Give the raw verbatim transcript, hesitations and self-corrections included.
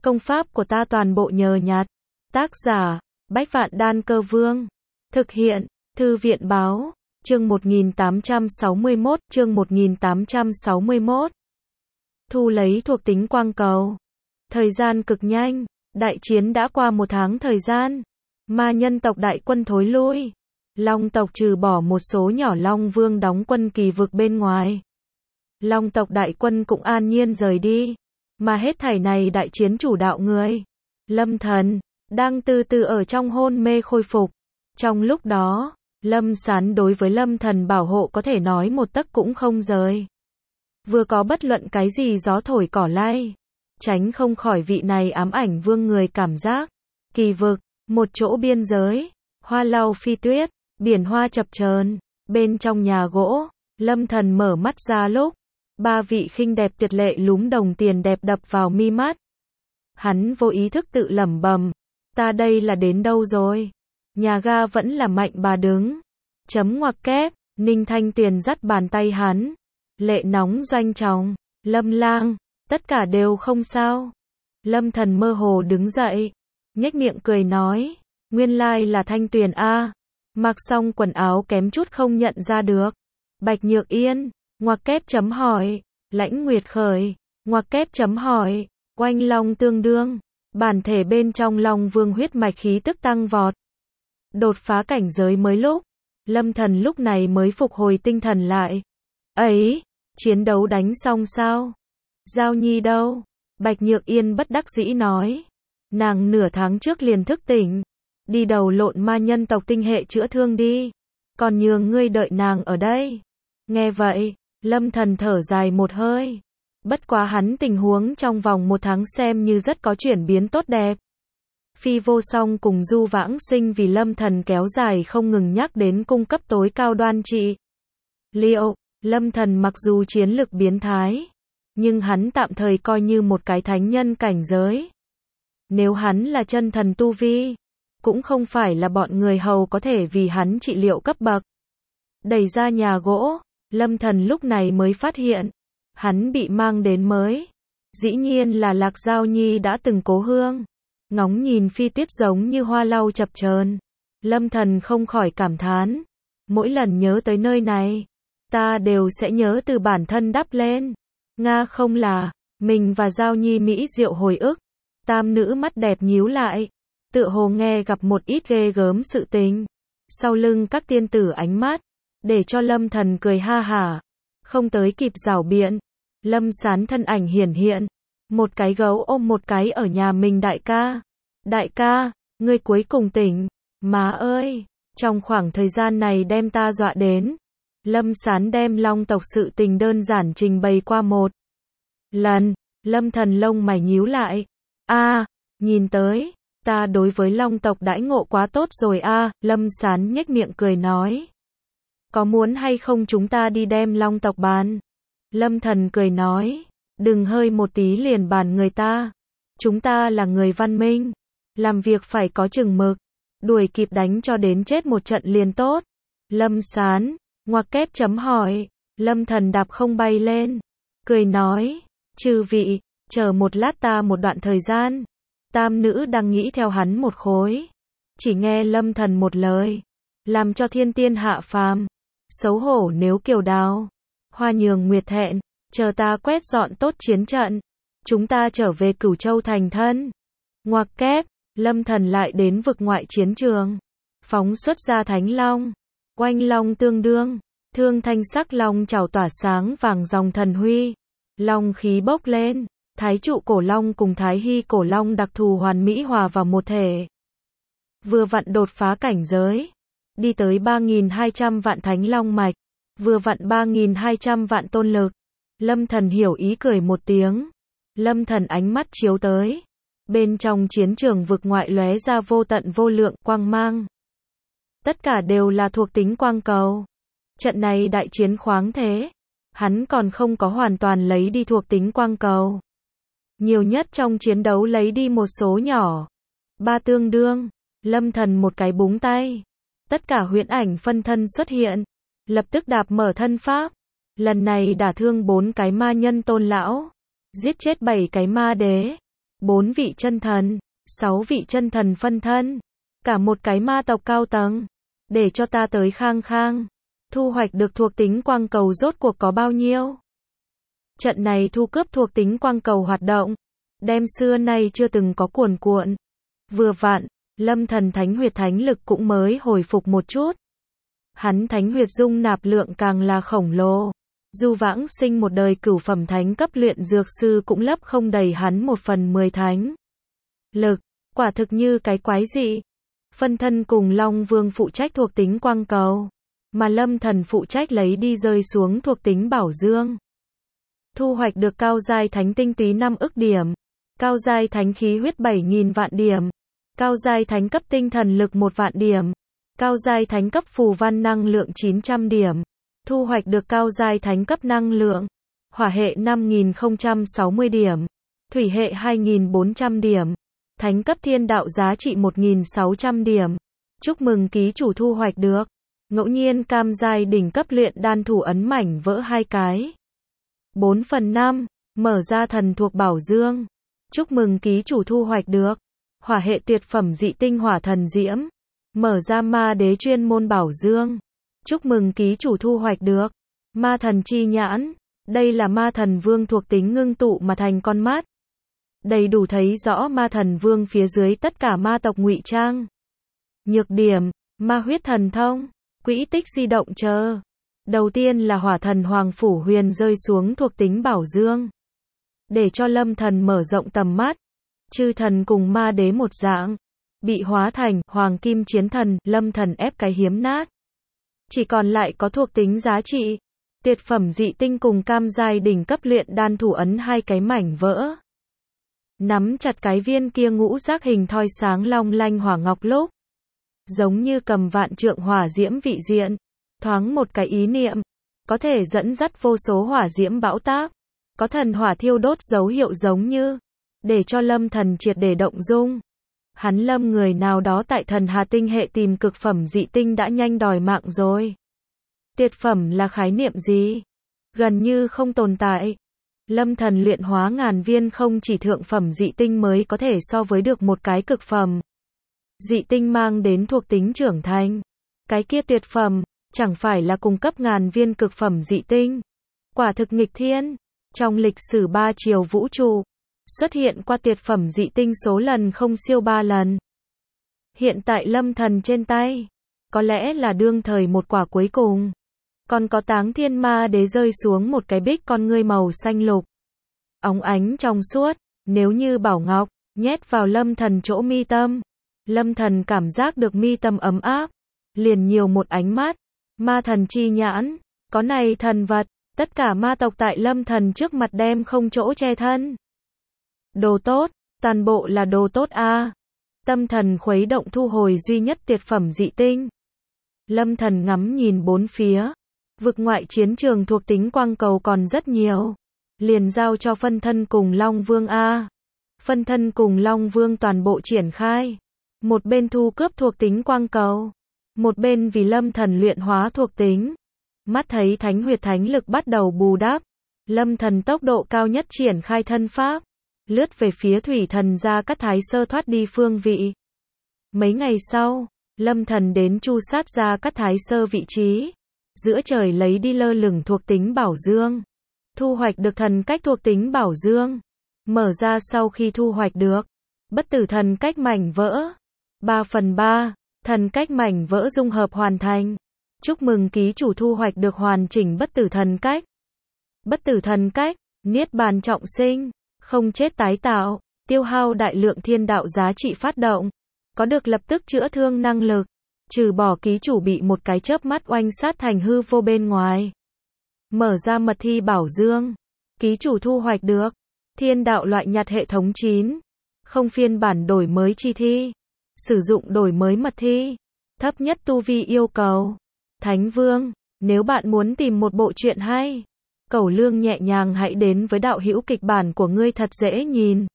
Công pháp của ta toàn bộ nhờ nhặt. Tác giả, Bách Vạn Đan Cơ Vương. Thực hiện, Thư viện Báo. Chương một nghìn tám trăm sáu mươi mốt, chương một nghìn tám trăm sáu mươi mốt. Thu lấy thuộc tính quang cầu. Thời gian cực nhanh, đại chiến đã qua một tháng thời gian. Ma nhân tộc đại quân thối lui. Long tộc trừ bỏ một số nhỏ Long Vương đóng quân kỳ vực bên ngoài. Long tộc đại quân cũng an nhiên rời đi. Mà hết thảy này đại chiến chủ đạo người. Lâm Thần, đang từ từ ở trong hôn mê khôi phục. Trong lúc đó, Lâm Sán đối với Lâm Thần bảo hộ có thể nói một tấc cũng không rời. Vừa có bất luận cái gì gió thổi cỏ lay. Tránh không khỏi vị này ám ảnh vương người cảm giác. Kỳ vực, một chỗ biên giới, hoa lau phi tuyết, biển hoa chập chờn, bên trong nhà gỗ, Lâm Thần mở mắt ra lúc, ba vị khinh đẹp tuyệt lệ lúm đồng tiền đẹp đập vào mi mắt. Hắn vô ý thức tự lẩm bẩm, ta đây là đến đâu rồi? Nhà ga vẫn là Mạnh bà đứng. Chấm ngoặc kép, Ninh Thanh Tuyền dắt bàn tay hắn. Lệ nóng doanh tròng, Lâm Lang, tất cả đều không sao. Lâm Thần mơ hồ đứng dậy, nhếch miệng cười nói, nguyên lai là Thanh Tuyền a. Mặc xong quần áo kém chút không nhận ra được. Bạch Nhược Yên, ngoặc kép chấm hỏi, Lãnh Nguyệt Khởi, ngoặc kép chấm hỏi, Oanh Long tương đương, bản thể bên trong Long Vương huyết mạch khí tức tăng vọt. Đột phá cảnh giới mới lúc, Lâm Thần lúc này mới phục hồi tinh thần lại. Ấy, chiến đấu đánh xong sao? Giao Nhi đâu? Bạch Nhược Yên bất đắc dĩ nói. Nàng nửa tháng trước liền thức tỉnh. Đi đầu lộn ma nhân tộc tinh hệ chữa thương đi. Còn nhường ngươi đợi nàng ở đây. Nghe vậy, Lâm Thần thở dài một hơi. Bất quá hắn tình huống trong vòng một tháng xem như rất có chuyển biến tốt đẹp. Phi Vô Song cùng Du Vãng Sinh vì Lâm Thần kéo dài không ngừng nhắc đến cung cấp tối cao đoan trị. Liệu, Lâm Thần mặc dù chiến lực biến thái, nhưng hắn tạm thời coi như một cái thánh nhân cảnh giới. Nếu hắn là chân thần tu vi, cũng không phải là bọn người hầu có thể vì hắn trị liệu cấp bậc. Đẩy ra nhà gỗ, Lâm Thần lúc này mới phát hiện, hắn bị mang đến mới. Dĩ nhiên là Lạc Giao Nhi đã từng cố hương. Ngóng nhìn phi tuyết giống như hoa lau chập chờn, Lâm Thần không khỏi cảm thán. Mỗi lần nhớ tới nơi này, ta đều sẽ nhớ từ bản thân đắp lên. Nga không là, mình và Giao Nhi mỹ diệu hồi ức. Tam nữ mắt đẹp nhíu lại, tựa hồ nghe gặp một ít ghê gớm sự tình. Sau lưng các tiên tử ánh mắt, để cho Lâm Thần cười ha hả. Không tới kịp rảo biện, Lâm Sán thân ảnh hiển hiện. Một cái gấu ôm một cái ở nhà mình đại ca. Đại ca, ngươi cuối cùng tỉnh. Má ơi, trong khoảng thời gian này đem ta dọa đến. Lâm Sán đem Long tộc sự tình đơn giản trình bày qua một lần. Lâm Thần lông mày nhíu lại. A, nhìn tới, ta đối với Long tộc đãi ngộ quá tốt rồi a. Lâm Sán nhếch miệng cười nói. Có muốn hay không chúng ta đi đem Long tộc bàn? Lâm Thần cười nói. Đừng hơi một tí liền bàn người ta. Chúng ta là người văn minh. Làm việc phải có chừng mực. Đuổi kịp đánh cho đến chết một trận liền tốt. Lâm Sán, ngoặc kép chấm hỏi. Lâm Thần đạp không bay lên. Cười nói. Chư vị, chờ một lát ta một đoạn thời gian. Tam nữ đang nghĩ theo hắn một khối. Chỉ nghe Lâm Thần một lời. Làm cho thiên tiên hạ phàm. Xấu hổ nếu Kiều Đào. Hoa nhường nguyệt thẹn. Chờ ta quét dọn tốt chiến trận. Chúng ta trở về Cửu Châu thành thân. Ngoặc kép, Lâm Thần lại đến vực ngoại chiến trường. Phóng xuất ra Thánh Long. Oanh Long tương đương. Thương thanh sắc long chảo tỏa sáng vàng dòng thần huy. Long khí bốc lên. Thái trụ cổ long cùng Thái hy cổ long đặc thù hoàn mỹ hòa vào một thể. Vừa vặn đột phá cảnh giới. Đi tới ba nghìn hai trăm vạn Thánh Long mạch. Vừa vặn ba nghìn hai trăm vạn tôn lực. Lâm Thần hiểu ý cười một tiếng. Lâm Thần ánh mắt chiếu tới. Bên trong chiến trường vực ngoại lóe ra vô tận vô lượng quang mang. Tất cả đều là thuộc tính quang cầu. Trận này đại chiến khoáng thế. Hắn còn không có hoàn toàn lấy đi thuộc tính quang cầu. Nhiều nhất trong chiến đấu lấy đi một số nhỏ. Ba tương đương. Lâm Thần một cái búng tay. Tất cả huyễn ảnh phân thân xuất hiện. Lập tức đạp mở thân pháp. Lần này đả thương bốn cái ma nhân tôn lão. Giết chết bảy cái ma đế. bốn vị chân thần, sáu vị chân thần phân thân, cả một cái ma tộc cao tầng. Để cho ta tới khang khang. Thu hoạch được thuộc tính quang cầu rốt cuộc có bao nhiêu? Trận này thu cướp thuộc tính quang cầu hoạt động. Đem xưa nay chưa từng có cuồn cuộn. Vừa vặn, Lâm Thần thánh huyệt thánh lực cũng mới hồi phục một chút. Hắn thánh huyệt dung nạp lượng càng là khổng lồ. Dù vãng sinh một đời cửu phẩm thánh cấp luyện dược sư cũng lấp không đầy hắn một phần mười thánh lực. Quả thực như cái quái dị. Phân thân cùng Long Vương phụ trách thuộc tính quang cầu, mà Lâm Thần phụ trách lấy đi rơi xuống thuộc tính bảo dương. Thu hoạch được cao giai thánh tinh túy năm ức điểm, cao giai thánh khí huyết bảy nghìn vạn điểm, cao giai thánh cấp tinh thần lực một vạn điểm, cao giai thánh cấp phù văn năng lượng chín trăm điểm. Thu hoạch được cao giai thánh cấp năng lượng, hỏa hệ năm nghìn không trăm sáu mươi điểm, thủy hệ hai nghìn bốn trăm điểm. Thánh cấp thiên đạo giá trị một nghìn sáu trăm điểm. Chúc mừng ký chủ thu hoạch được. Ngẫu nhiên cam giai đỉnh cấp luyện đan thủ ấn mảnh vỡ hai cái. bốn phần năm. Mở ra thần thuộc bảo dương. Chúc mừng ký chủ thu hoạch được. Hỏa hệ tuyệt phẩm dị tinh hỏa thần diễm. Mở ra ma đế chuyên môn bảo dương. Chúc mừng ký chủ thu hoạch được. Ma thần chi nhãn. Đây là ma thần vương thuộc tính ngưng tụ mà thành con mắt. Đầy đủ thấy rõ ma thần vương phía dưới tất cả ma tộc ngụy trang. Nhược điểm, ma huyết thần thông, quỹ tích di động chờ. Đầu tiên là hỏa thần hoàng phủ huyền rơi xuống thuộc tính bảo dương. Để cho Lâm Thần mở rộng tầm mắt. Chư thần cùng ma đế một dạng. Bị hóa thành hoàng kim chiến thần, Lâm Thần ép cái hiếm nát. Chỉ còn lại có thuộc tính giá trị. Tuyệt phẩm dị tinh cùng cam giai đỉnh cấp luyện đan thủ ấn hai cái mảnh vỡ. Nắm chặt cái viên kia ngũ giác hình thoi sáng long lanh hỏa ngọc lúc. Giống như cầm vạn trượng hỏa diễm vị diện. Thoáng một cái ý niệm. Có thể dẫn dắt vô số hỏa diễm bão táp. Có thần hỏa thiêu đốt dấu hiệu giống như. Để cho Lâm Thần triệt để động dung. Hắn lâm người nào đó tại thần hà tinh hệ tìm cực phẩm dị tinh đã nhanh đòi mạng rồi. Tuyệt phẩm là khái niệm gì? Gần như không tồn tại. Lâm Thần luyện hóa ngàn viên không chỉ thượng phẩm dị tinh mới có thể so với được một cái cực phẩm. Dị tinh mang đến thuộc tính trưởng thành. Cái kia tuyệt phẩm, chẳng phải là cung cấp ngàn viên cực phẩm dị tinh. Quả thực nghịch thiên. Trong lịch sử ba chiều vũ trụ, xuất hiện qua tuyệt phẩm dị tinh số lần không siêu ba lần. Hiện tại Lâm Thần trên tay, có lẽ là đương thời một quả cuối cùng. Còn có Táng Thiên Ma Đế rơi xuống một cái bích con ngươi màu xanh lục. Óng ánh trong suốt, nếu như bảo ngọc, nhét vào Lâm Thần chỗ mi tâm. Lâm Thần cảm giác được mi tâm ấm áp, liền nhiều một ánh mắt. Ma thần chi nhãn, có này thần vật, tất cả ma tộc tại Lâm Thần trước mặt đem không chỗ che thân. Đồ tốt, toàn bộ là đồ tốt a. Tâm thần khuấy động thu hồi duy nhất tuyệt phẩm dị tinh. Lâm Thần ngắm nhìn bốn phía. Vực ngoại chiến trường thuộc tính quang cầu còn rất nhiều. Liền giao cho phân thân cùng Long Vương a. Phân thân cùng Long Vương toàn bộ triển khai. Một bên thu cướp thuộc tính quang cầu. Một bên vì Lâm Thần luyện hóa thuộc tính. Mắt thấy thánh huyệt thánh lực bắt đầu bù đắp. Lâm Thần tốc độ cao nhất triển khai thân pháp. Lướt về phía thủy thần Gia Cát Thái Sơ thoát đi phương vị. Mấy ngày sau, Lâm Thần đến chu sát Gia Cát Thái Sơ vị trí. Giữa trời lấy đi lơ lửng thuộc tính bảo dương. Thu hoạch được thần cách thuộc tính bảo dương. Mở ra sau khi thu hoạch được. Bất tử thần cách mảnh vỡ. ba phần ba. Thần cách mảnh vỡ dung hợp hoàn thành. Chúc mừng ký chủ thu hoạch được hoàn chỉnh bất tử thần cách. Bất tử thần cách, niết bàn trọng sinh, không chết tái tạo, tiêu hao đại lượng thiên đạo giá trị phát động. Có được lập tức chữa thương năng lực. Trừ bỏ ký chủ bị một cái chớp mắt oanh sát thành hư vô bên ngoài. Mở ra mật thi bảo dương. Ký chủ thu hoạch được. Thiên đạo loại nhặt hệ thống chín. Không phiên bản đổi mới chi thi. Sử dụng đổi mới mật thi. Thấp nhất tu vi yêu cầu. Thánh Vương. Nếu bạn muốn tìm một bộ truyện hay, cẩu lương nhẹ nhàng hãy đến với đạo hữu kịch bản của ngươi thật dễ nhìn.